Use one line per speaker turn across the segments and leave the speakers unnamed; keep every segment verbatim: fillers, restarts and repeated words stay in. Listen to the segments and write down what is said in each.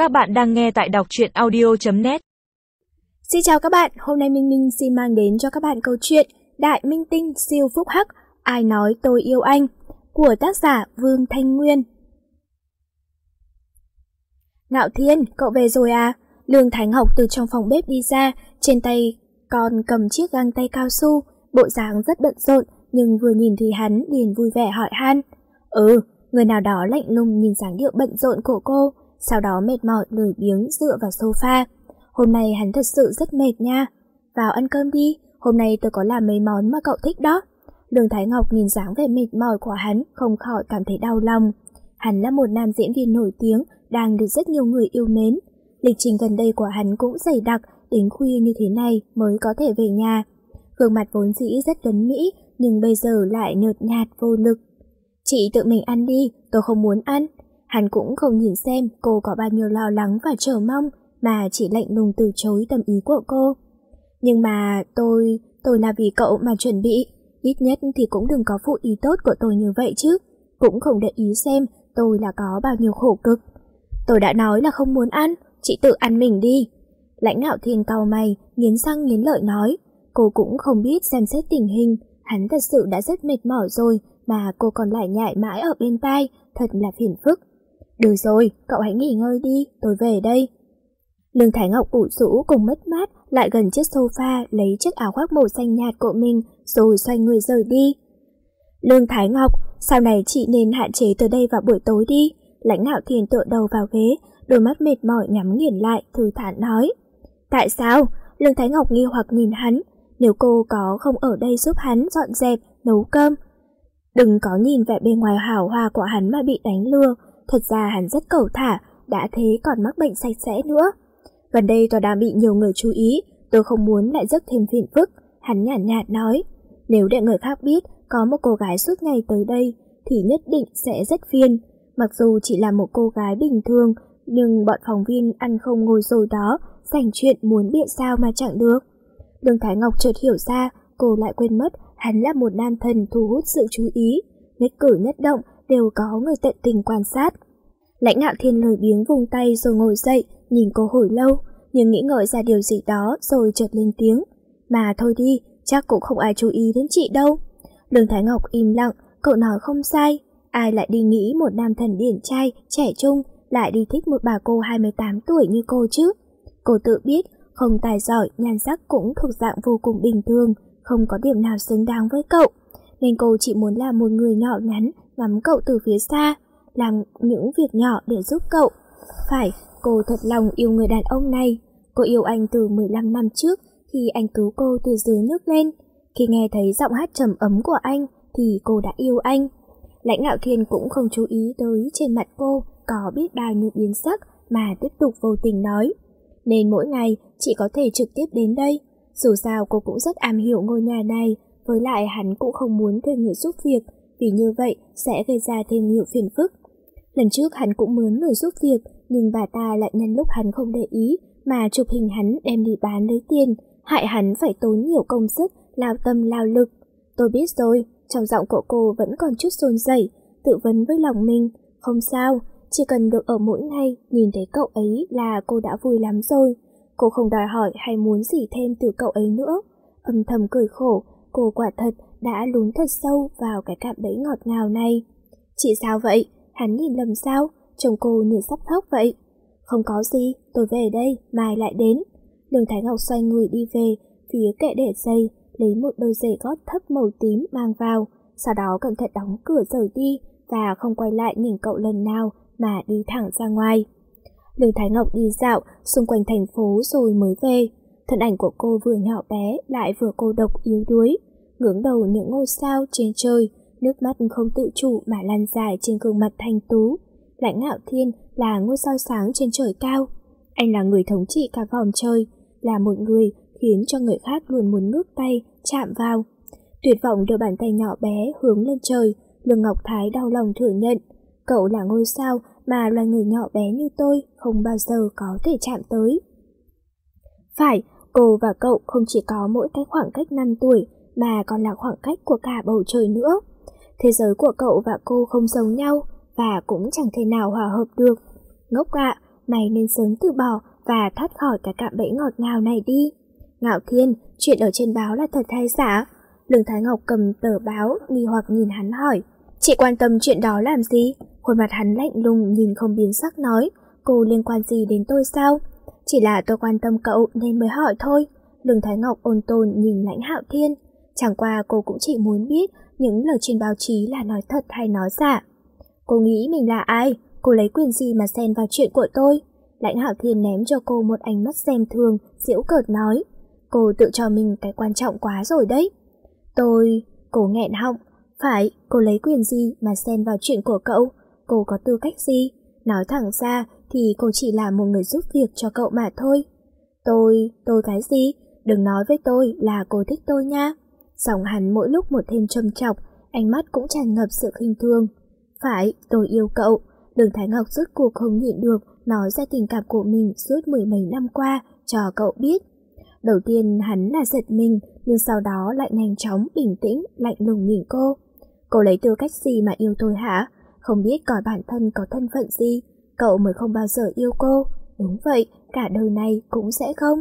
Các bạn đang nghe tại đọc truyện audio chấm net.
Xin chào các bạn, hôm nay Minh Minh xin mang đến cho các bạn câu chuyện Đại Minh Tinh Siêu Phúc Hắc, Ai Nói Tôi Yêu Anh của tác giả Vương Thanh Nguyên. Ngạo Thiên, cậu về rồi à? Lương Thái Ngọc từ trong phòng bếp đi ra, trên tay còn cầm chiếc găng tay cao su, bộ dáng rất bận rộn, nhưng vừa nhìn thì hắn liền vui vẻ hỏi han. Ừ, người nào đó lạnh lùng nhìn dáng điệu bận rộn của cô, sau đó mệt mỏi lười biếng dựa vào sofa. Hôm nay hắn thật sự rất mệt nha. Vào ăn cơm đi, hôm nay tôi có làm mấy món mà cậu thích đó. Lương Thái Ngọc nhìn dáng vẻ mệt mỏi của hắn không khỏi cảm thấy đau lòng. Hắn là một nam diễn viên nổi tiếng, đang được rất nhiều người yêu mến. Lịch trình gần đây của hắn cũng dày đặc, đến khuya như thế này mới có thể về nhà. Gương mặt vốn dĩ rất tuấn mỹ, nhưng bây giờ lại nhợt nhạt vô lực. Chị tự mình ăn đi, tôi không muốn ăn. Hắn cũng không nhìn xem cô có bao nhiêu lo lắng và chờ mong, mà chỉ lạnh lùng từ chối tâm ý của cô. Nhưng mà tôi, tôi là vì cậu mà chuẩn bị. Ít nhất thì cũng đừng có phụ ý tốt của tôi như vậy chứ. Cũng không để ý xem tôi là có bao nhiêu khổ cực. Tôi đã nói là không muốn ăn, chị tự ăn mình đi. Lãnh Ngạo Thiên cau mày, nghiến răng nghiến lợi nói. Cô cũng không biết xem xét tình hình, hắn thật sự đã rất mệt mỏi rồi, mà cô còn lại nhại mãi ở bên tai, thật là phiền phức. Được rồi, cậu hãy nghỉ ngơi đi, tôi về đây. Lương Thái Ngọc ủ rũ cùng mất mát, lại gần chiếc sofa lấy chiếc áo khoác màu xanh nhạt của mình, rồi xoay người rời đi. Lương Thái Ngọc, sau này chị nên hạn chế tới đây vào buổi tối đi. Lãnh Ngạo Thiên tựa đầu vào ghế, đôi mắt mệt mỏi nhắm nghiền lại, thư thản nói. Tại sao? Lương Thái Ngọc nghi hoặc nhìn hắn. Nếu cô có không ở đây giúp hắn dọn dẹp, nấu cơm. Đừng có nhìn vẻ bên ngoài hào hoa của hắn mà bị đánh lừa. Thật ra hắn rất cẩu thả, đã thế còn mắc bệnh sạch sẽ nữa. Gần đây tôi đang bị nhiều người chú ý, tôi không muốn lại rước thêm phiền phức. Hắn nhàn nhạt, nhạt nói, nếu để người khác biết có một cô gái suốt ngày tới đây, thì nhất định sẽ rất phiền. Mặc dù chỉ là một cô gái bình thường, nhưng bọn phóng viên ăn không ngồi rồi đó, dành chuyện muốn biết sao mà chẳng được. Lương Thái Ngọc chợt hiểu ra, cô lại quên mất hắn là một nam thần thu hút sự chú ý. Nhất cử nhất động đều có người tận tình quan sát. Lãnh Ngạo Thiên lười biếng vùng tay rồi ngồi dậy, nhìn cô hồi lâu, nhưng nghĩ ngợi ra điều gì đó rồi chợt lên tiếng. Mà thôi đi, chắc cũng không ai chú ý đến chị đâu. Lương Thái Ngọc im lặng, cậu nói không sai. Ai lại đi nghĩ một nam thần điển trai, trẻ trung, lại đi thích một bà cô hai mươi tám tuổi như cô chứ. Cô tự biết, không tài giỏi, nhan sắc cũng thuộc dạng vô cùng bình thường, không có điểm nào xứng đáng với cậu. Nên cô chỉ muốn là một người nhỏ nhắn, ngắm cậu từ phía xa, làm những việc nhỏ để giúp cậu. Phải, cô thật lòng yêu người đàn ông này. Cô yêu anh từ mười lăm năm trước, khi anh cứu cô từ dưới nước lên. Khi nghe thấy giọng hát trầm ấm của anh, thì cô đã yêu anh. Lãnh Ngạo Thiên cũng không chú ý tới trên mặt cô có biết bao nhiêu biến sắc, mà tiếp tục vô tình nói. Nên mỗi ngày chị có thể trực tiếp đến đây. Dù sao cô cũng rất am hiểu ngôi nhà này, với lại hắn cũng không muốn thuê người giúp việc, vì như vậy sẽ gây ra thêm nhiều phiền phức. Lần trước hắn cũng mướn người giúp việc, nhưng bà ta lại nhân lúc hắn không để ý mà chụp hình hắn đem đi bán lấy tiền, hại hắn phải tốn nhiều công sức, lao tâm lao lực. Tôi biết rồi, trong giọng của cô vẫn còn chút run rẩy, tự vấn với lòng mình, không sao, chỉ cần được ở mỗi ngày nhìn thấy cậu ấy là cô đã vui lắm rồi. Cô không đòi hỏi hay muốn gì thêm từ cậu ấy nữa. Âm thầm cười khổ, cô quả thật đã lún thật sâu vào cái cạm bẫy ngọt ngào này. Chị sao vậy? Hắn nhìn lầm sao? Chồng cô như sắp khóc vậy. Không có gì, tôi về đây, mai lại đến. Lương Thái Ngọc xoay người đi về phía kệ để giày, lấy một đôi giày gót thấp màu tím mang vào, sau đó cẩn thận đóng cửa rời đi và không quay lại nhìn cậu lần nào mà đi thẳng ra ngoài. Lương Thái Ngọc đi dạo xung quanh thành phố rồi mới về. Thân ảnh của cô vừa nhỏ bé lại vừa cô độc yếu đuối, ngưỡng đầu những ngôi sao trên trời, nước mắt không tự chủ mà lan dài trên gương mặt thanh tú. Lãnh Ngạo Thiên là ngôi sao sáng trên trời cao. Anh là người thống trị cả vòng trời, là một người khiến cho người khác luôn muốn ngước tay, chạm vào. Tuyệt vọng đưa bàn tay nhỏ bé hướng lên trời, Lương Ngọc Thái đau lòng thừa nhận. Cậu là ngôi sao mà loài người nhỏ bé như tôi không bao giờ có thể chạm tới. Phải, cô và cậu không chỉ có mỗi cái khoảng cách năm tuổi, mà còn là khoảng cách của cả bầu trời nữa. Thế giới của cậu và cô không giống nhau, và cũng chẳng thể nào hòa hợp được. Ngốc ạ, mày nên sớm từ bỏ và thoát khỏi cái cạm bẫy ngọt ngào này đi. Ngạo Thiên, chuyện ở trên báo là thật hay giả? Lương Thái Ngọc cầm tờ báo, nghi hoặc nhìn hắn hỏi. Chị quan tâm chuyện đó làm gì? Khuôn mặt hắn lạnh lùng nhìn không biến sắc nói. Cô liên quan gì đến tôi sao? Chỉ là tôi quan tâm cậu nên mới hỏi thôi. Lương Thái Ngọc ôn tồn nhìn Lãnh Hạo Thiên. Chẳng qua cô cũng chỉ muốn biết những lời trên báo chí là nói thật hay nói giả. Cô nghĩ mình là ai? Cô lấy quyền gì mà xen vào chuyện của tôi? Lãnh Hạo Thiên ném cho cô một ánh mắt xem thường, giễu cợt nói. Cô tự cho mình cái quan trọng quá rồi đấy. Tôi... Cô nghẹn họng. Phải, cô lấy quyền gì mà xen vào chuyện của cậu? Cô có tư cách gì? Nói thẳng ra thì cô chỉ là một người giúp việc cho cậu mà thôi. Tôi... tôi cái gì? Đừng nói với tôi là cô thích tôi nha. Giọng hắn mỗi lúc một thêm trầm trọc, ánh mắt cũng tràn ngập sự khinh thường. Phải, tôi yêu cậu. Lương Thái Ngọc rốt cuộc không nhịn được nói ra tình cảm của mình suốt mười mấy năm qua cho cậu biết. Đầu tiên hắn là giật mình, nhưng sau đó lại nhanh chóng bình tĩnh, lạnh lùng nhìn cô. Cô lấy tư cách gì mà yêu tôi hả? Không biết coi bản thân có thân phận gì, cậu mới không bao giờ yêu cô. Đúng vậy, cả đời này cũng sẽ không.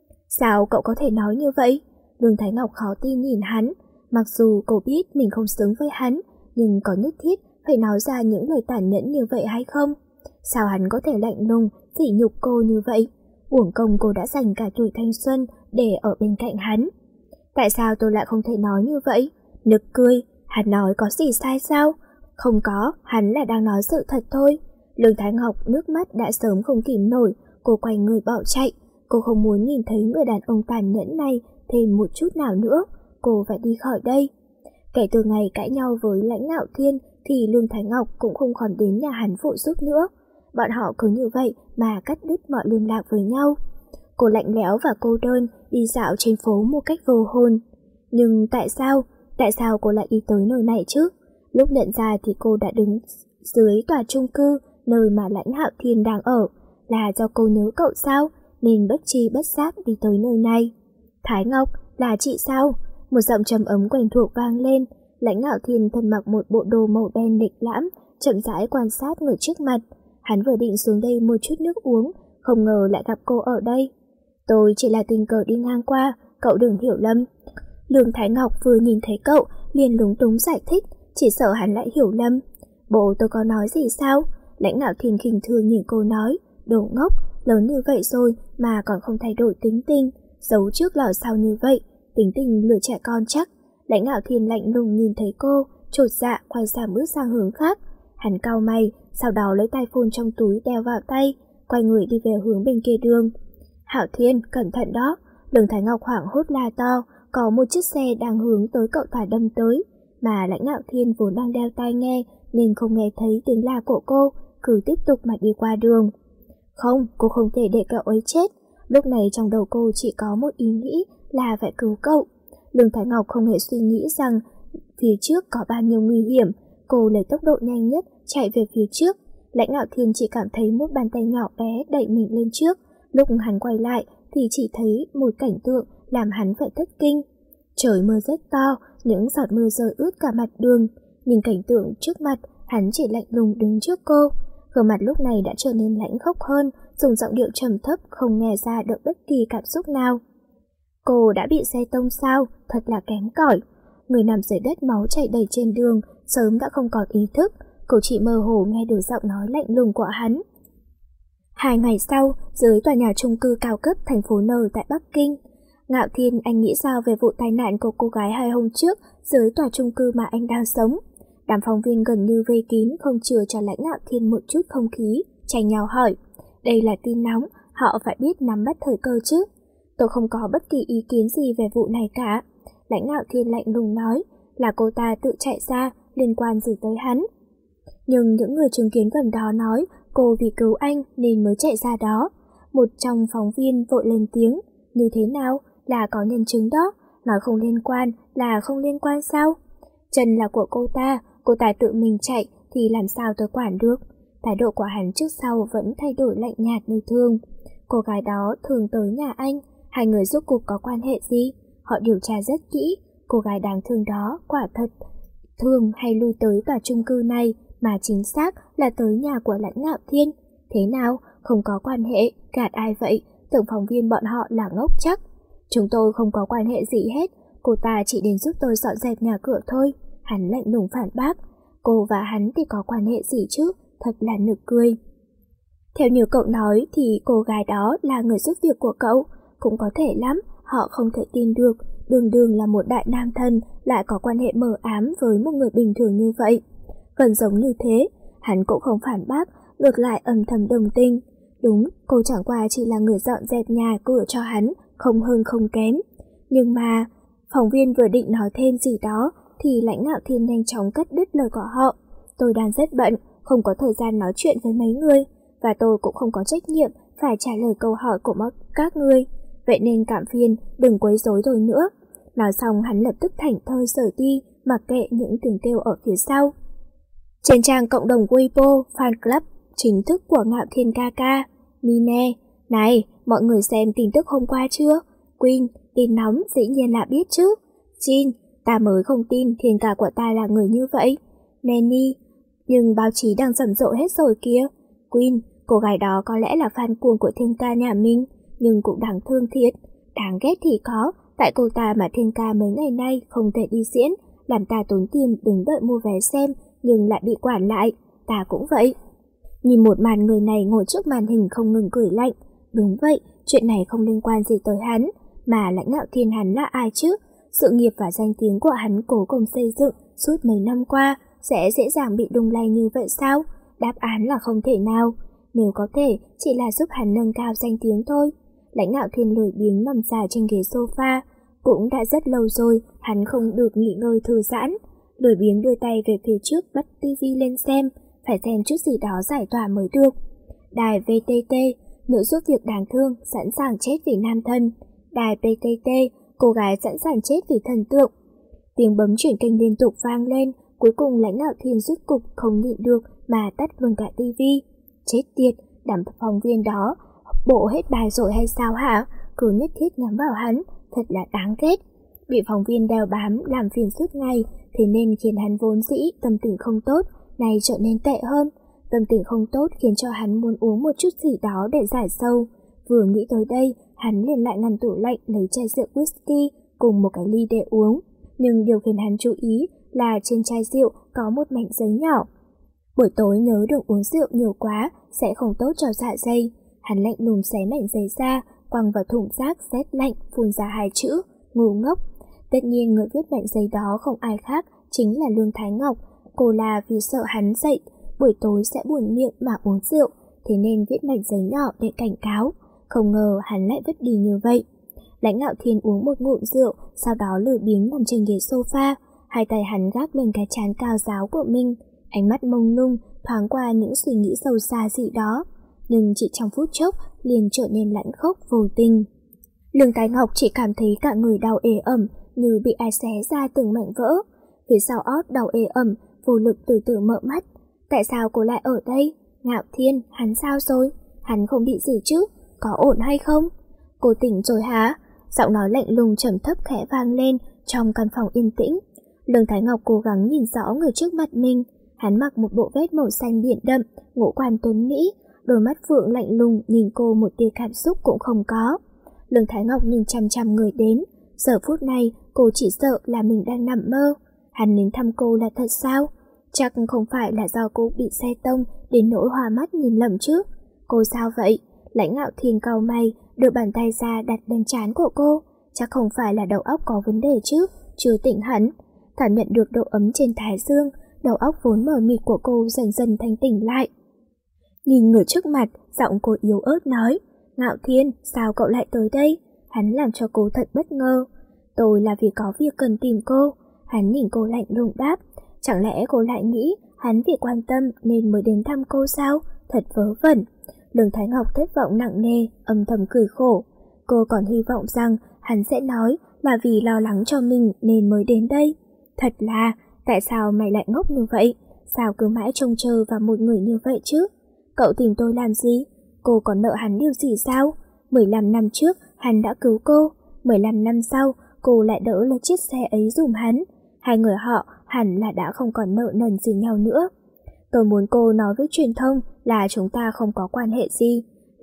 Sao cậu có thể nói như vậy? Lương Thái Ngọc khó tin nhìn hắn. Mặc dù cô biết mình không xứng với hắn, nhưng có nhất thiết phải nói ra những lời tàn nhẫn như vậy hay không? Sao hắn có thể lạnh lùng, sỉ nhục cô như vậy? Uổng công cô đã dành cả tuổi thanh xuân để ở bên cạnh hắn. Tại sao tôi lại không thể nói như vậy? Nực cười, hắn nói có gì sai sao? Không có, hắn là đang nói sự thật thôi. Lương Thái Ngọc nước mắt đã sớm không kìm nổi, cô quay người bỏ chạy. Cô không muốn nhìn thấy người đàn ông tàn nhẫn này thêm một chút nào nữa. Cô phải đi khỏi đây. Kể từ ngày cãi nhau với Lãnh Ngạo Thiên thì Lương Thái Ngọc cũng không còn đến nhà hắn phụ giúp nữa. Bọn họ cứ như vậy mà cắt đứt mọi liên lạc với nhau. Cô lạnh lẽo và cô đơn đi dạo trên phố một cách vô hồn. Nhưng tại sao? Tại sao cô lại đi tới nơi này chứ? Lúc nhận ra thì cô đã đứng dưới tòa chung cư nơi mà Lãnh Hạo Thiên đang ở. Là do cô nhớ cậu sao? Nên bất tri bất giác đi tới nơi này. Thái Ngọc, là chị sao? Một giọng trầm ấm quen thuộc vang lên. Lãnh Ngạo Thiên thân mặc một bộ đồ màu đen lịch lãm, chậm rãi quan sát người trước mặt. Hắn vừa định xuống đây mua chút nước uống, không ngờ lại gặp cô ở đây. Tôi chỉ là tình cờ đi ngang qua, cậu đừng hiểu lầm. Lương Thái Ngọc vừa nhìn thấy cậu, liền lúng túng giải thích, chỉ sợ hắn lại hiểu lầm. Bộ tôi có nói gì sao? Lãnh Ngạo Thiên khinh thường nhìn cô nói, đồ ngốc, lớn như vậy rồi mà còn không thay đổi tính tình, giấu trước lò sau như vậy, tính tình lừa trẻ con chắc. Lãnh Ngạo Thiên lạnh lùng nhìn thấy cô, chột dạ quay sang bước sang hướng khác. Hắn cau mày, sau đó lấy tai phone trong túi đeo vào tay, quay người đi về hướng bên kia đường. Hạo Thiên, cẩn thận đó! Lương Thái Ngọc hoảng hốt la to, có một chiếc xe đang hướng tới cậu ta đâm tới, mà Lãnh Ngạo Thiên vốn đang đeo tai nghe nên không nghe thấy tiếng la của cô, cứ tiếp tục mà đi qua đường. Không, cô không thể để cậu ấy chết. Lúc này trong đầu cô chỉ có một ý nghĩ là phải cứu cậu. Lương Thái Ngọc không hề suy nghĩ rằng phía trước có bao nhiêu nguy hiểm. Cô lấy tốc độ nhanh nhất chạy về phía trước. Lãnh Ngạo Thiên chỉ cảm thấy một bàn tay nhỏ bé đẩy mình lên trước. Lúc hắn quay lại thì chỉ thấy một cảnh tượng làm hắn phải thất kinh. Trời mưa rất to, những giọt mưa rơi ướt cả mặt đường. Nhìn cảnh tượng trước mặt, hắn chỉ lạnh lùng đứng trước cô. Gương mặt lúc này đã trở nên lãnh khốc hơn, dùng giọng điệu trầm thấp không nghe ra được bất kỳ cảm xúc nào. Cô đã bị xe tông sao? Thật là kém cỏi. Người nằm dưới đất máu chảy đầy trên đường, sớm đã không còn ý thức. Cô chỉ mơ hồ nghe được giọng nói lạnh lùng của hắn. Hai ngày sau, dưới tòa nhà chung cư cao cấp thành phố N tại Bắc Kinh. Ngạo Thiên, anh nghĩ sao về vụ tai nạn của cô gái hai hôm trước dưới tòa chung cư mà anh đang sống? Đám phóng viên gần như vây kín không chừa cho Lãnh Ngạo Thiên một chút không khí, tranh nhau hỏi. Đây là tin nóng, họ phải biết nắm bắt thời cơ chứ. Tôi không có bất kỳ ý kiến gì về vụ này cả. Lãnh Ngạo Thiên lạnh lùng nói, là cô ta tự chạy ra, liên quan gì tới hắn. Nhưng những người chứng kiến gần đó nói cô vì cứu anh nên mới chạy ra đó. Một trong phóng viên vội lên tiếng, như thế nào, là có nhân chứng đó, nói không liên quan là không liên quan sao? Chân là của cô ta, cô ta tự mình chạy thì làm sao tôi quản được. Thái độ của hắn trước sau vẫn thay đổi lạnh nhạt như thường. Cô gái đó thường tới nhà anh, hai người rốt cuộc có quan hệ gì? Họ điều tra rất kỹ, cô gái đáng thương đó quả thật thường hay lui tới tòa chung cư này, mà chính xác là tới nhà của Lãnh Ngạo Thiên. Thế nào, không có quan hệ, gạt ai vậy, tưởng phóng viên bọn họ là ngốc chắc. Chúng tôi không có quan hệ gì hết, cô ta chỉ đến giúp tôi dọn dẹp nhà cửa thôi. Hắn lạnh lùng phản bác. Cô và hắn thì có quan hệ gì chứ, thật là nực cười. Theo như cậu nói thì cô gái đó là người giúp việc của cậu, cũng có thể lắm, họ không thể tin được, đường đường là một đại nam thần lại có quan hệ mờ ám với một người bình thường như vậy. Gần giống như thế, hắn cũng không phản bác, ngược lại âm thầm đồng tình. Đúng, cô chẳng qua chỉ là người dọn dẹp nhà cửa cho hắn, không hơn không kém. Nhưng mà, phóng viên vừa định nói thêm gì đó, thì Lãnh Ngạo Thiên nhanh chóng cắt đứt lời của họ. Tôi đang rất bận, không có thời gian nói chuyện với mấy người, và tôi cũng không có trách nhiệm phải trả lời câu hỏi của các ngươi. Vậy nên cảm phiền, đừng quấy rối tôi nữa. Nói xong hắn lập tức thảnh thơi rời đi, mặc kệ những tiếng kêu ở phía sau. Trên trang cộng đồng Weibo fan club chính thức của Ngạo Thiên ca ca, Mine, này, mọi người xem tin tức hôm qua chưa? Queen, tin nóng dĩ nhiên là biết chứ. Jin, ta mới không tin thiên ca của ta là người như vậy. Nanny, nhưng báo chí đang rầm rộ hết rồi kia. Queen, cô gái đó có lẽ là fan cuồng của thiên ca nhà mình, nhưng cũng đáng thương thiệt. Đáng ghét thì có, tại cô ta mà thiên ca mấy ngày nay không thể đi diễn, làm ta tốn tiền đứng đợi mua vé xem, nhưng lại bị quản lại. Ta cũng vậy. Nhìn một màn người này ngồi trước màn hình không ngừng cười lạnh. Đúng vậy, chuyện này không liên quan gì tới hắn, mà Lãnh Ngạo Thiên hắn là ai chứ? Sự nghiệp và danh tiếng của hắn cố cùng xây dựng suốt mấy năm qua sẽ dễ dàng bị đung lay như vậy sao? Đáp án là không thể nào. Nếu có thể, chỉ là giúp hắn nâng cao danh tiếng thôi. Lãnh Ngạo Thiên lười biếng nằm dài trên ghế sofa. Cũng đã rất lâu rồi, hắn không được nghỉ ngơi thư giãn. Lười biếng đưa tay về phía trước bắt tivi lên xem, phải xem chút gì đó giải tỏa mới được. Đài vê tê tê, nữ giúp việc đáng thương, sẵn sàng chết vì nam thân. Đài pê tê tê, cô gái sẵn sàng chết vì thần tượng. Tiếng bấm chuyển kênh liên tục vang lên, cuối cùng Lãnh Ngạo Thiên rút cục không nhịn được mà tắt luôn cả tivi. Chết tiệt, đám phóng viên đó bộ hết bài rồi hay sao hả? Cứ nhất thiết nhắm vào hắn, thật là đáng ghét. Bị phóng viên đeo bám làm phiền suốt ngày, thế nên khiến hắn vốn dĩ tâm tình không tốt, nay trở nên tệ hơn. Tâm tình không tốt khiến cho hắn muốn uống một chút gì đó để giải sầu. Vừa nghĩ tới đây, hắn liền lại ngăn tủ lạnh lấy chai rượu whisky cùng một cái ly để uống. Nhưng điều khiến hắn chú ý là trên chai rượu có một mảnh giấy nhỏ. Buổi tối nhớ đừng uống rượu nhiều quá, sẽ không tốt cho dạ dày. Hắn lạnh lùng xé mảnh giấy ra, quăng vào thùng rác rét lạnh, phun ra hai chữ, ngu ngốc. Tất nhiên người viết mảnh giấy đó không ai khác, chính là Lương Thái Ngọc. Cô là vì sợ hắn dậy, buổi tối sẽ buồn miệng mà uống rượu, thế nên viết mảnh giấy nhỏ để cảnh cáo. Không ngờ hắn lại vứt đi như vậy. Lãnh Ngạo Thiên uống một ngụm rượu, sau đó lười biếng nằm trên ghế sofa, hai tay hắn gác lên cái trán cao ráo của mình, ánh mắt mông lung thoáng qua những suy nghĩ sâu xa gì đó, nhưng chỉ trong phút chốc liền trở nên lãnh khốc vô tình. Lương Thái Ngọc chỉ cảm thấy cả người đau ê ẩm như bị ai xé ra từng mảnh vỡ, phía sau ót đau ê ẩm, vô lực từ từ mở mắt. Tại sao cô lại ở đây? Ngạo Thiên, hắn sao rồi? Hắn không bị gì chứ? Có ổn hay không? Cô tỉnh rồi hả? Giọng nói lạnh lùng trầm thấp khẽ vang lên trong căn phòng yên tĩnh. Lương Thái Ngọc cố gắng nhìn rõ người trước mặt mình. Hắn mặc một bộ vest màu xanh biển đậm, ngũ quan tuấn mỹ, đôi mắt phượng lạnh lùng nhìn cô một tia cảm xúc cũng không có. Lương Thái Ngọc nhìn chăm chăm người đến. Giờ phút này cô chỉ sợ là mình đang nằm mơ. Hắn đến thăm cô là thật sao? Chắc không phải là do cô bị xe tông đến nỗi hoa mắt nhìn lầm chứ. Cô sao vậy? Lãnh Ngạo Thiên cau mày, đưa bàn tay ra đặt lên trán của cô. Chắc không phải là đầu óc có vấn đề chứ? Chưa tỉnh hẳn. Cảm nhận được độ ấm trên thái dương, đầu óc vốn mờ mịt của cô dần dần thanh tỉnh lại. Nhìn người trước mặt, giọng cô yếu ớt nói, Ngạo Thiên, sao cậu lại tới đây? Hắn làm cho cô thật bất ngờ. Tôi là vì có việc cần tìm cô. Hắn nhìn cô lạnh lùng đáp. Chẳng lẽ cô lại nghĩ hắn vì quan tâm nên mới đến thăm cô sao? Thật vớ vẩn. Lương Thái Ngọc thất vọng nặng nề, âm thầm cười khổ. Cô còn hy vọng rằng hắn sẽ nói là vì lo lắng cho mình nên mới đến đây. Thật là, tại sao mày lại ngốc như vậy? Sao cứ mãi trông chờ vào một người như vậy chứ? Cậu tìm tôi làm gì? Cô còn nợ hắn điều gì sao? mười lăm năm trước hắn đã cứu cô, mười lăm năm sau cô lại đỡ lấy chiếc xe ấy dùm hắn. Hai người họ hẳn là đã không còn nợ nần gì nhau nữa. Tôi muốn cô nói với truyền thông là chúng ta không có quan hệ gì.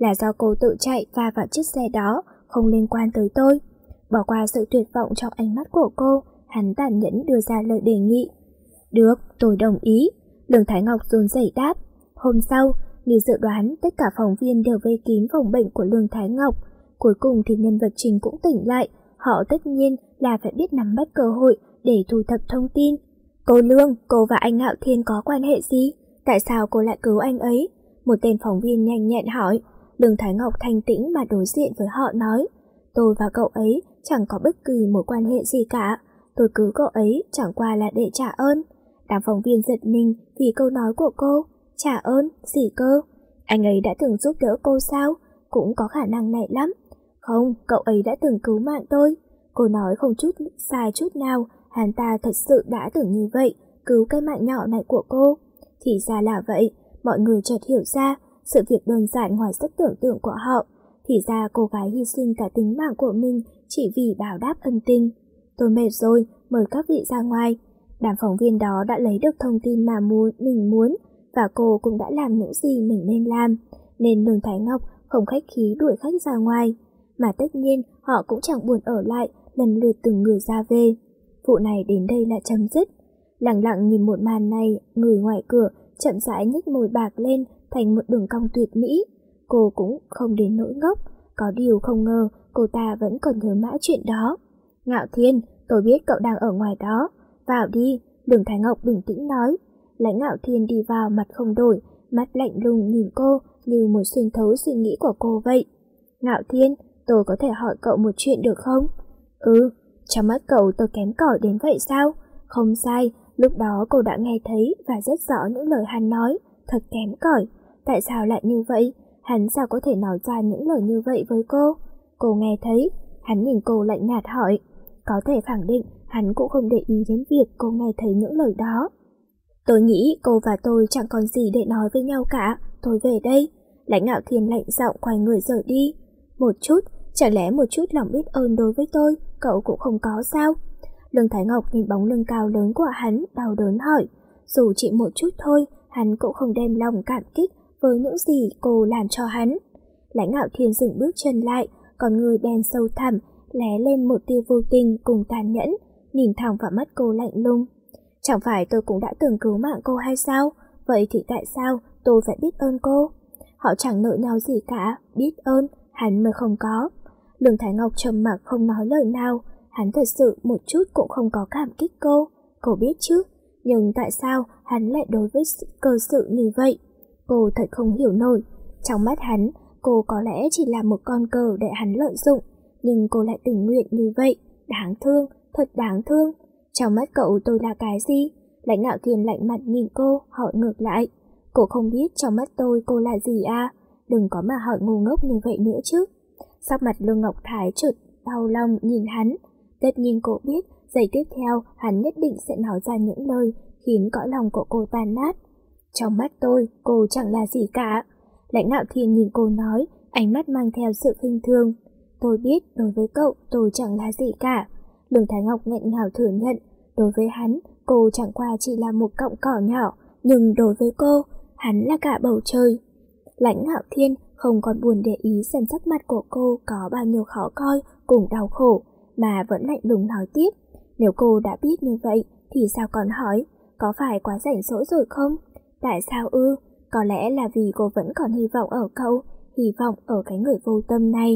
là do cô tự chạy va vào chiếc xe đó, không liên quan tới tôi. Bỏ qua sự tuyệt vọng trong ánh mắt của cô, hắn tàn nhẫn đưa ra lời đề nghị. Được, tôi đồng ý. Lương Thái Ngọc run rẩy đáp. Hôm sau, như dự đoán, tất cả phóng viên đều vây kín phòng bệnh của Lương Thái Ngọc. Cuối cùng thì nhân vật chính cũng tỉnh lại. Họ tất nhiên là phải biết nắm bắt cơ hội để thu thập thông tin. Cô Lương, cô và anh Ngạo Thiên có quan hệ gì? Tại sao cô lại cứu anh ấy? Một tên phóng viên nhanh nhẹn hỏi. Lương Thái Ngọc thanh tĩnh mà đối diện với họ nói. Tôi và cậu ấy chẳng có bất kỳ mối quan hệ gì cả. Tôi cứu cậu ấy chẳng qua là để trả ơn. Đám phóng viên giật mình vì câu nói của cô. Trả ơn? Gì cơ? Anh ấy đã từng giúp đỡ cô sao? Cũng có khả năng này lắm. Không, cậu ấy đã từng cứu mạng tôi. Cô nói không chút sai chút nào. Hắn ta thật sự đã từng như vậy, cứu cái mạng nhỏ này của cô. Thì ra là vậy. Mọi người chợt hiểu ra sự việc đơn giản ngoài sức tưởng tượng của họ. Thì ra cô gái hy sinh cả tính mạng của mình chỉ vì báo đáp ân tình. Tôi mệt rồi, mời các vị ra ngoài. Đám phóng viên đó đã lấy được thông tin mà muốn, mình muốn, và cô cũng đã làm những gì mình nên làm, nên Lương Thái Ngọc không khách khí đuổi khách ra ngoài. Mà tất nhiên họ cũng chẳng buồn ở lại, lần lượt từng người ra về. Vụ này đến đây là chấm dứt. Lặng lặng nhìn một màn này, người ngoài cửa chậm rãi nhếch môi bạc lên thành một đường cong tuyệt mỹ. Cô cũng không đến nỗi ngốc, có điều không ngờ cô ta vẫn còn nhớ mãi chuyện đó. Ngạo Thiên, tôi biết cậu đang ở ngoài đó. Vào đi, Lương Thái Ngọc bình tĩnh nói. Lãnh Ngạo Thiên đi vào mặt không đổi, mắt lạnh lùng nhìn cô như muốn xuyên thấu suy nghĩ của cô vậy. Ngạo Thiên, tôi có thể hỏi cậu một chuyện được không? Ừ, trong mắt cậu tôi kém cỏi đến vậy sao? Không sai, lúc đó cô đã nghe thấy và rất rõ những lời hắn nói, thật kém cỏi. Tại sao lại như vậy? Hắn sao có thể nói ra những lời như vậy với cô? Cô nghe thấy, hắn nhìn cô lạnh nhạt hỏi. Có thể khẳng định hắn cũng không để ý đến việc cô nghe thấy những lời đó. Tôi nghĩ cô và tôi chẳng còn gì để nói với nhau cả, tôi về đây. Lãnh Ngạo Thiên lạnh giọng quay người rời đi. Một chút, chẳng lẽ một chút lòng biết ơn đối với tôi, cậu cũng không có sao? Lương Thái Ngọc nhìn bóng lưng cao lớn của hắn, đau đớn hỏi. Dù chỉ một chút thôi, hắn cũng không đem lòng cảm kích với những gì cô làm cho hắn. Lãnh Ngạo Thiên dừng bước chân lại, còn người đen sâu thẳm lé lên một tia vô tình cùng tàn nhẫn, nhìn thẳng vào mắt cô lạnh lùng. Chẳng phải tôi cũng đã từng cứu mạng cô hay sao? Vậy thì tại sao tôi phải biết ơn cô? Họ chẳng nợ nhau gì cả, biết ơn, hắn mới không có. Lương Thái Ngọc trầm mặc không nói lời nào, hắn thật sự một chút cũng không có cảm kích cô. Cô biết chứ, nhưng tại sao hắn lại đối với cơ sự như vậy? Cô thật không hiểu nổi. Trong mắt hắn, cô có lẽ chỉ là một con cờ để hắn lợi dụng, nhưng cô lại tình nguyện như vậy. Đáng thương, thật đáng thương. Trong mắt cậu tôi là cái gì? Lãnh Ngạo Thiên lạnh mặt nhìn cô, hỏi ngược lại. Cô không biết trong mắt tôi cô là gì à? Đừng có mà hỏi ngu ngốc như vậy nữa chứ. Sắc mặt Lương Ngọc Thái trượt đau lòng nhìn hắn. Tất nhiên cô biết, giây tiếp theo hắn nhất định sẽ nói ra những lời khiến cõi lòng của cô tan nát. Trong mắt tôi, cô chẳng là gì cả. Lãnh Ngạo Thiên nhìn cô nói, ánh mắt mang theo sự khinh thường. Tôi biết đối với cậu tôi chẳng là gì cả. Lương Thái Ngọc nghẹn ngào thừa nhận, đối với hắn, cô chẳng qua chỉ là một cọng cỏ nhỏ, nhưng đối với cô, hắn là cả bầu trời. Lãnh Ngạo Thiên không còn buồn để ý xem sắc mặt của cô có bao nhiêu khó coi cùng đau khổ, mà vẫn lạnh lùng nói tiếp. Nếu cô đã biết như vậy, thì sao còn hỏi, có phải quá rảnh rỗi rồi không? Tại sao ư? Có lẽ là vì cô vẫn còn hy vọng ở cậu, hy vọng ở cái người vô tâm này.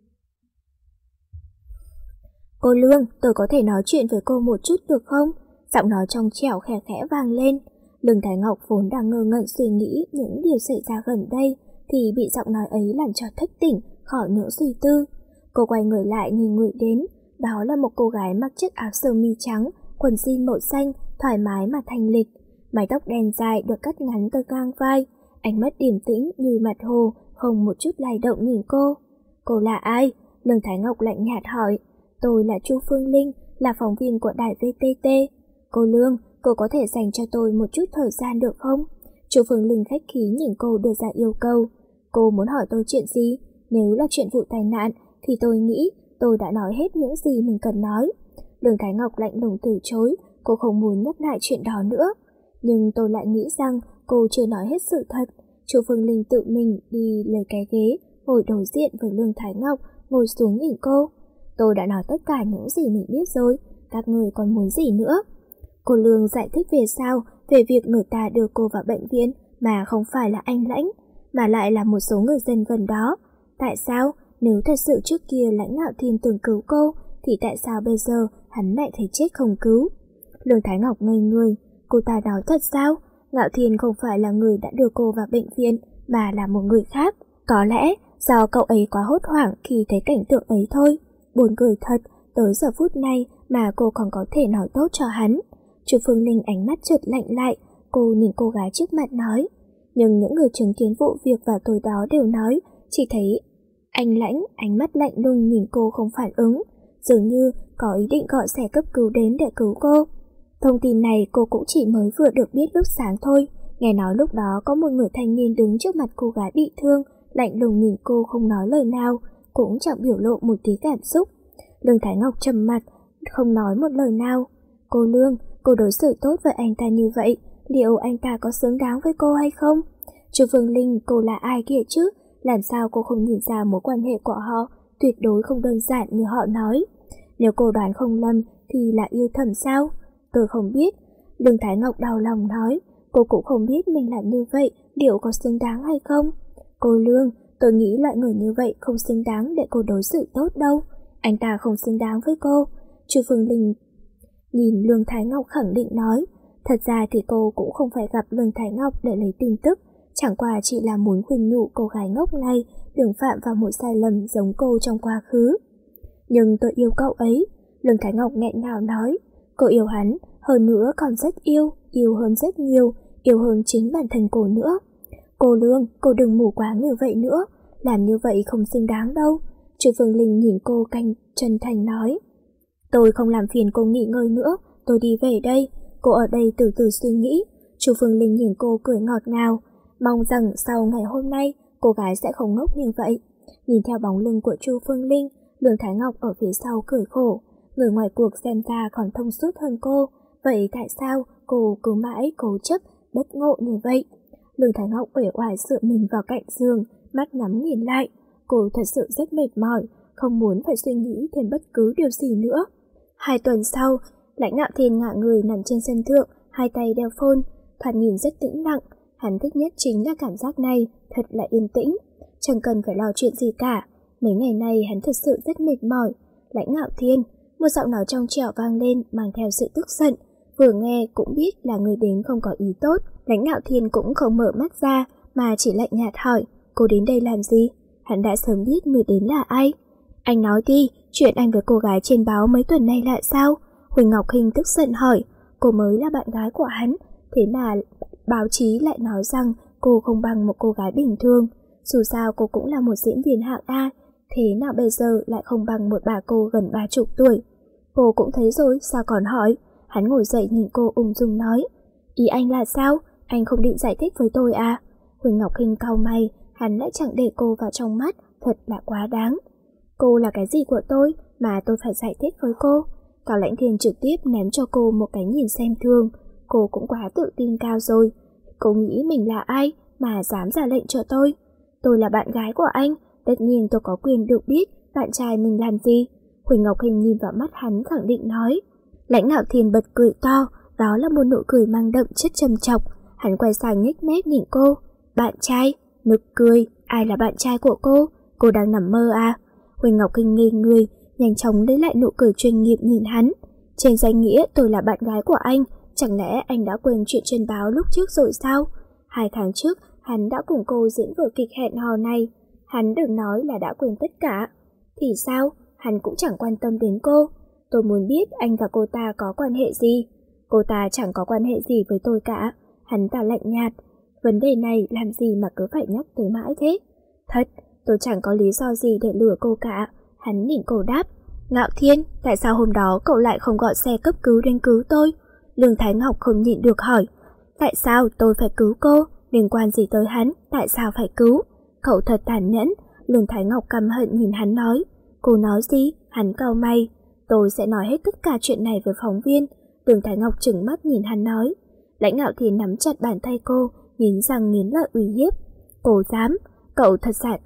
Cô Lương, tôi có thể nói chuyện với cô một chút được không? Giọng nói trong trẻo khẽ khẽ vang lên. Lương Thái Ngọc vốn đang ngơ ngẩn suy nghĩ những điều xảy ra gần đây, thì bị giọng nói ấy làm cho thất tỉnh khỏi những suy tư. Cô quay người lại nhìn người đến, đó là một cô gái mặc chiếc áo sơ mi trắng, quần jean màu xanh, thoải mái mà thanh lịch. Mái tóc đen dài được cắt ngắn tới gang vai, ánh mắt điềm tĩnh như mặt hồ, không một chút lay động nhìn cô. Cô là ai? Lương Thái Ngọc lạnh nhạt hỏi. Tôi là Chu Phương Linh, là phóng viên của đài vê tê tê. Cô Lương, cô có thể dành cho tôi một chút thời gian được không? Chu Phương Linh khách khí nhìn cô đưa ra yêu cầu. Cô muốn hỏi tôi chuyện gì? Nếu là chuyện vụ tai nạn, thì tôi nghĩ tôi đã nói hết những gì mình cần nói. Lương Thái Ngọc lạnh lùng từ chối, cô không muốn nhắc lại chuyện đó nữa. Nhưng tôi lại nghĩ rằng cô chưa nói hết sự thật. Chu Phương Linh tự mình đi lấy cái ghế, ngồi đối diện với Lương Thái Ngọc, ngồi xuống nhìn cô. Tôi đã nói tất cả những gì mình biết rồi, các người còn muốn gì nữa? Cô Lương giải thích về sau, về việc người ta đưa cô vào bệnh viện mà không phải là anh Lãnh, mà lại là một số người dân gần đó. Tại sao? Nếu thật sự trước kia Lãnh Ngạo Thiên từng cứu cô, thì tại sao bây giờ hắn lại thấy chết không cứu? Lương Thái Ngọc ngây người, cô ta nói thật sao? Ngạo Thiên không phải là người đã đưa cô vào bệnh viện, mà là một người khác. Có lẽ do cậu ấy quá hốt hoảng khi thấy cảnh tượng ấy thôi. Buồn cười thật, tới giờ phút này mà cô còn có thể nói tốt cho hắn. Chu Phương Linh ánh mắt chợt lạnh lại, cô nhìn cô gái trước mặt nói. Nhưng những người chứng kiến vụ việc vào tối đó đều nói, chỉ thấy anh Lãnh ánh mắt lạnh lùng nhìn cô không phản ứng, dường như có ý định gọi xe cấp cứu đến để cứu cô. Thông tin này cô cũng chỉ mới vừa được biết lúc sáng thôi, nghe nói lúc đó có một người thanh niên đứng trước mặt cô gái bị thương, lạnh lùng nhìn cô không nói lời nào, cũng chẳng biểu lộ một tí cảm xúc. Lương Thái Ngọc trầm mặt, không nói một lời nào. Cô Lương, cô đối xử tốt với anh ta như vậy, liệu anh ta có xứng đáng với cô hay không? Chu Phương Linh, cô là ai kia chứ? Làm sao cô không nhìn ra mối quan hệ của họ tuyệt đối không đơn giản như họ nói? Nếu cô đoán không lầm thì là yêu thầm sao? Tôi không biết. Lương Thái Ngọc đau lòng nói, cô cũng không biết mình làm như vậy liệu có xứng đáng hay không. Cô Lương, tôi nghĩ loại người như vậy không xứng đáng để cô đối xử tốt đâu. Anh ta không xứng đáng với cô. Chu Phương Linh nhìn Lương Thái Ngọc khẳng định nói. Thật ra thì cô cũng không phải gặp Lương Thái Ngọc để lấy tin tức, chẳng qua chỉ là muốn khuyên nhủ cô gái ngốc này đừng phạm vào một sai lầm giống cô trong quá khứ. Nhưng tôi yêu cậu ấy, Lương Thái Ngọc nghẹn ngào nói. Cô yêu hắn, hơn nữa còn rất yêu, yêu hơn rất nhiều, yêu hơn chính bản thân cô nữa. Cô Lương, cô đừng mù quáng như vậy nữa, làm như vậy không xứng đáng đâu. Chu Phương Linh nhìn cô canh chân thành nói. Tôi không làm phiền cô nghỉ ngơi nữa, tôi đi về đây, cô ở đây từ từ suy nghĩ. Chu Phương Linh nhìn cô cười ngọt ngào, mong rằng sau ngày hôm nay cô gái sẽ không ngốc như vậy. Nhìn theo bóng lưng của Chu Phương Linh, Lương Thái Ngọc ở phía sau cười khổ. Người ngoài cuộc xem ra còn thông suốt hơn cô, vậy tại sao cô cứ mãi cố chấp, bất ngộ như vậy? Lương Thái Ngọc uể oải dựa mình vào cạnh giường, mắt nhắm nhìn lại. Cô thật sự rất mệt mỏi, không muốn phải suy nghĩ thêm bất cứ điều gì nữa. Hai tuần sau, Lãnh Ngạo Thiên ngả người nằm trên sân thượng, hai tay đeo phone, thoạt nhìn rất tĩnh lặng. Hắn thích nhất chính là cảm giác này, thật là yên tĩnh, chẳng cần phải lo chuyện gì cả. Mấy ngày nay hắn thật sự rất mệt mỏi. Lãnh Ngạo Thiên, một giọng nói trong trẻo vang lên mang theo sự tức giận, vừa nghe cũng biết là người đến không có ý tốt. Lãnh Ngạo Thiên cũng không mở mắt ra mà chỉ lạnh nhạt hỏi, cô đến đây làm gì? Hắn đã sớm biết người đến là ai. Anh nói đi, chuyện anh với cô gái trên báo mấy tuần nay là sao? Huỳnh Ngọc Hinh tức giận hỏi, cô mới là bạn gái của hắn, thế mà báo chí lại nói rằng cô không bằng một cô gái bình thường. Dù sao cô cũng là một diễn viên hạng A, thế nào bây giờ lại không bằng một bà cô gần ba chục tuổi? Cô cũng thấy rồi, sao còn hỏi? Hắn ngồi dậy nhìn cô ung dung nói, ý anh là sao? Anh không định giải thích với tôi à? Huỳnh Ngọc Hinh cau mày, hắn lại chẳng để cô vào trong mắt, thật là quá đáng. Cô là cái gì của tôi mà tôi phải giải thích với cô? Cao Lãnh Thiên trực tiếp ném cho cô một cái nhìn xem thường. Cô cũng quá tự tin cao rồi. Cô nghĩ mình là ai mà dám ra lệnh cho tôi? Tôi là bạn gái của anh, tất nhiên tôi có quyền được biết bạn trai mình làm gì. Huỳnh Ngọc Hinh nhìn vào mắt hắn khẳng định nói. Lãnh Ngạo Thiên bật cười to, đó là một nụ cười mang đậm chất trầm trọc. Hắn quay sang nhếch mép nhìn cô. Bạn trai? Nực cười, ai là bạn trai của cô? Cô đang nằm mơ à? Huỳnh Ngọc Hinh ngây người, nhanh chóng lấy lại nụ cười chuyên nghiệp nhìn hắn. Trên danh nghĩa tôi là bạn gái của anh, chẳng lẽ anh đã quên chuyện trên báo lúc trước rồi sao? Hai tháng trước, hắn đã cùng cô diễn vở kịch hẹn hò này. Hắn đừng nói là đã quên tất cả. Thì sao? Hắn cũng chẳng quan tâm đến cô. Tôi muốn biết anh và cô ta có quan hệ gì. Cô ta chẳng có quan hệ gì với tôi cả. Hắn ta lạnh nhạt. Vấn đề này làm gì mà cứ phải nhắc tới mãi thế? Thật, tôi chẳng có lý do gì để lừa cô cả. Hắn nhìn cô đáp. Ngạo Thiên, tại sao hôm đó cậu lại không gọi xe cấp cứu đến cứu tôi? Lương Thái Ngọc không nhịn được hỏi. Tại sao tôi phải cứu cô? Liên quan gì tới hắn? Tại sao phải cứu? Cậu thật tàn nhẫn. Lương Thái Ngọc căm hận nhìn hắn nói. Cô nói gì? Hắn cau mày. Tôi sẽ nói hết tất cả chuyện này với phóng viên. Lương Thái Ngọc trừng mắt nhìn hắn nói. Lãnh Ngạo Thiên nắm chặt bàn tay cô, nghiến răng nghiến lợi uy hiếp. Cô dám? Cậu thật giả tạo,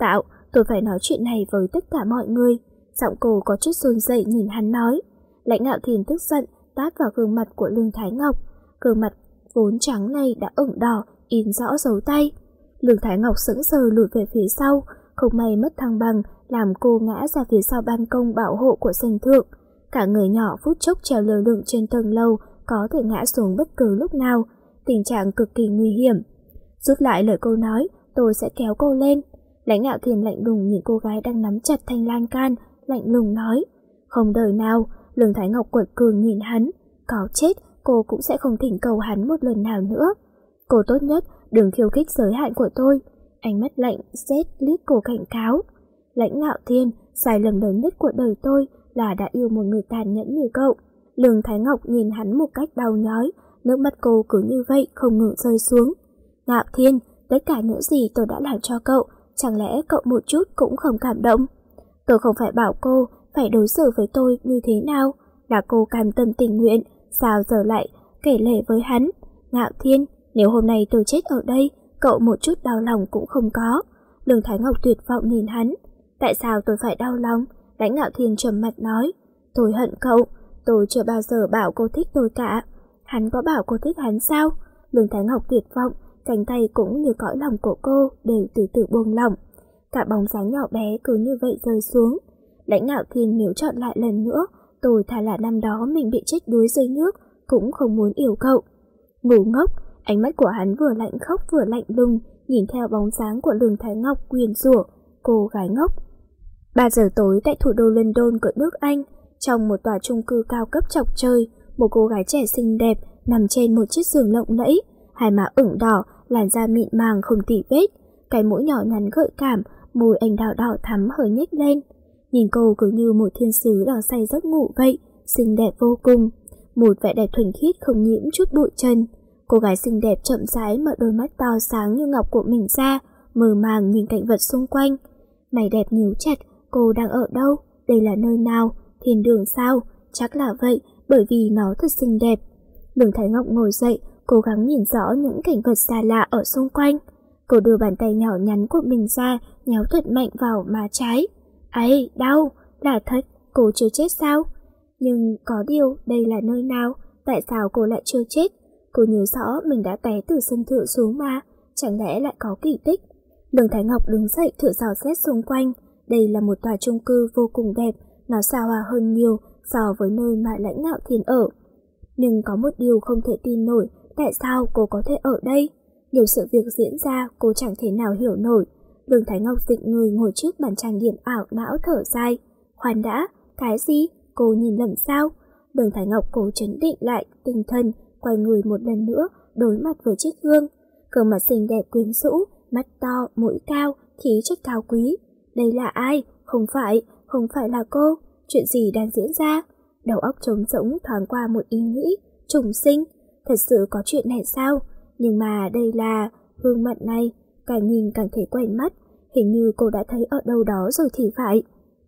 tôi phải nói chuyện này với tất cả mọi người. Giọng cô có chút run rẩy nhìn hắn nói. Lãnh Ngạo Thiên tức giận tát vào gương mặt của Lương Thái Ngọc. Gương mặt vốn trắng này đã ửng đỏ, in rõ dấu tay. Lương Thái Ngọc sững sờ lùi về phía sau, không may mất thăng bằng, làm cô ngã ra phía sau ban công bảo hộ của sân thượng. Cả người nhỏ phút chốc trèo lơ lửng trên tầng lầu, có thể ngã xuống bất cứ lúc nào, tình trạng cực kỳ nguy hiểm. Rút lại lời cô nói, tôi sẽ kéo cô lên. Lãnh Ngạo Thiên lạnh lùng nhìn cô gái đang nắm chặt thanh lan can, lạnh lùng nói. Không đời nào. Lương Thái Ngọc quật cường nhìn hắn. Có chết, cô cũng sẽ không thỉnh cầu hắn một lần nào nữa. Cô tốt nhất đừng khiêu khích giới hạn của tôi. Ánh mắt lạnh rét liếc cô cảnh cáo. Lãnh Ngạo Thiên, sai lầm lớn nhất của đời tôi là đã yêu một người tàn nhẫn như cậu. Lương Thái Ngọc nhìn hắn một cách đau nhói, nước mắt cô cứ như vậy không ngừng rơi xuống. Ngạo Thiên, tất cả những gì tôi đã làm cho cậu, chẳng lẽ cậu một chút cũng không cảm động? Tôi không phải bảo cô phải đối xử với tôi như thế nào, là cô cam tâm tình nguyện, sao giờ lại kể lể với hắn? Ngạo Thiên, nếu hôm nay tôi chết ở đây, cậu một chút đau lòng cũng không có. Lương Thái Ngọc tuyệt vọng nhìn hắn. Tại sao tôi phải đau lòng? Lãnh Ngạo Thiên trầm mặt nói. Tôi hận cậu, tôi chưa bao giờ bảo cô thích tôi cả. Hắn có bảo cô thích hắn sao? Lương Thái Ngọc tuyệt vọng, cánh tay cũng như cõi lòng của cô đều từ từ buông lỏng. Cả bóng dáng nhỏ bé cứ như vậy rơi xuống. Lãnh Ngạo Thiên nếu chọn lại lần nữa, tôi thà là năm đó mình bị chết đuối dưới nước, cũng không muốn yêu cậu. Ngu ngốc, ánh mắt của hắn vừa lạnh khóc vừa lạnh lùng, nhìn theo bóng dáng của Lương Thái Ngọc quyến rủa, cô gái ngốc. Ba giờ tối tại thủ đô London của nước Anh, trong một tòa chung cư cao cấp chọc trời, một cô gái trẻ xinh đẹp nằm trên một chiếc giường lộng lẫy, hai má ửng đỏ, làn da mịn màng không tì vết, cái mũi nhỏ nhắn gợi cảm, môi anh đào đỏ thắm hơi nhếch lên. Nhìn cô cứ như một thiên sứ đang say giấc ngủ vậy, xinh đẹp vô cùng, một vẻ đẹp thuần khiết không nhiễm chút bụi trần. Cô gái xinh đẹp chậm rãi mở đôi mắt to sáng như ngọc của mình ra, mờ màng nhìn cảnh vật xung quanh. Mày đẹp nhíu chặt, cô đang ở đâu? Đây là nơi nào? Thiên đường sao? Chắc là vậy, bởi vì nó thật xinh đẹp. Lương Thái Ngọc ngồi dậy, cố gắng nhìn rõ những cảnh vật xa lạ ở xung quanh. Cô đưa bàn tay nhỏ nhắn của mình ra, nhéo thật mạnh vào má trái. Ấy, đau, là thật, cô chưa chết sao? Nhưng có điều, đây là nơi nào? Tại sao cô lại chưa chết? Cô nhớ rõ mình đã té từ sân thượng xuống mà, chẳng lẽ lại có kỳ tích? Lương Thái Ngọc đứng dậy thử dò xét xung quanh. Đây là một tòa chung cư vô cùng đẹp, nó xa hoa hơn nhiều so với nơi mà Lãnh Ngạo Thiên ở. Nhưng có một điều không thể tin nổi, tại sao cô có thể ở đây? Nhiều sự việc diễn ra cô chẳng thể nào hiểu nổi. Lương Thái Ngọc dịch người ngồi trước bàn trang điểm ảo não thở dài. Khoan đã, cái gì? Cô nhìn lầm sao? Lương Thái Ngọc cố trấn định lại tinh thần, quay người một lần nữa, đối mặt với chiếc gương. Gương mặt xinh đẹp quyến rũ, mắt to, mũi cao, khí chất cao quý. Đây là ai? Không phải, không phải là cô. Chuyện gì đang diễn ra? Đầu óc trống rỗng thoáng qua một ý nghĩ. Trùng sinh? Thật sự có chuyện này sao? Nhưng mà đây là... gương mặt này, càng nhìn càng thấy quen mắt. Hình như cô đã thấy ở đâu đó rồi thì phải.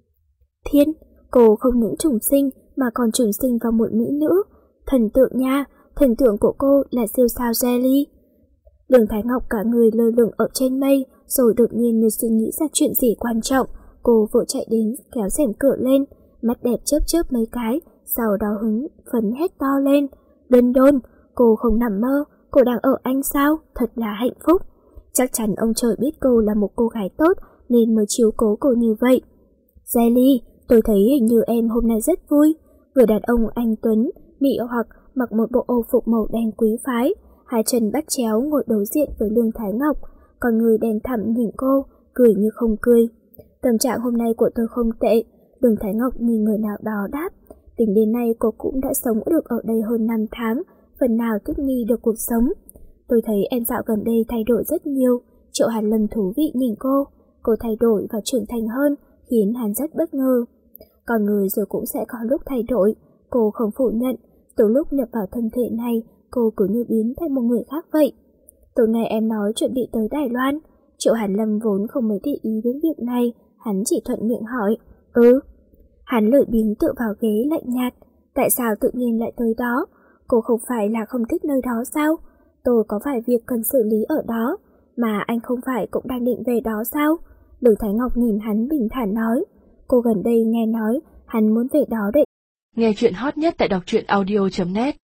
Thiên, cô không những trùng sinh mà còn trùng sinh vào một mỹ nữ. Thần tượng nha, thần tượng của cô là siêu sao Jelly. Lương Thái Ngọc cả người lơ lửng ở trên mây, rồi đột nhiên như suy nghĩ ra chuyện gì quan trọng. Cô vội chạy đến kéo rèm cửa lên, mắt đẹp chớp chớp mấy cái, sau đó hứng phấn hét to lên. London, cô không nằm mơ, cô đang ở Anh sao? Thật là hạnh phúc. Chắc chắn ông trời biết cô là một cô gái tốt nên mới chiếu cố cô như vậy. Jelly, tôi thấy hình như em hôm nay rất vui. Người đàn ông anh tuấn, mị hoặc mặc một bộ âu phục màu đen quý phái, hai chân bắt chéo ngồi đối diện với Lương Thái Ngọc, còn người đen thẳm nhìn cô, cười như không cười. Tâm trạng hôm nay của tôi không tệ. Lương Thái Ngọc nhìn người nào đó đáp. Tính đến nay cô cũng đã sống được ở đây hơn năm tháng, phần nào thích nghi được cuộc sống. Tôi thấy em dạo gần đây thay đổi rất nhiều. Triệu Hàn Lâm thú vị nhìn cô. Cô thay đổi và trưởng thành hơn, khiến hắn rất bất ngờ. Còn người rồi cũng sẽ có lúc thay đổi, cô không phủ nhận. Từ lúc nhập vào thân thể này, cô cứ như biến thành một người khác vậy. Tối ngày em nói chuẩn bị tới Đài Loan. Triệu Hàn Lâm vốn không mấy để ý đến việc này, hắn chỉ thuận miệng hỏi. Ừ. Hắn lười biếng tựa vào ghế lạnh nhạt. Tại sao tự nhiên lại tới đó? Cô không phải là không thích nơi đó sao? Tôi có vài việc cần xử lý ở đó, mà anh không phải cũng đang định về đó sao? Lương Thái Ngọc nhìn hắn bình thản nói, cô gần đây nghe nói hắn muốn về đó đấy.
Nghe chuyện hot nhất tại đọc truyện audio chấm net.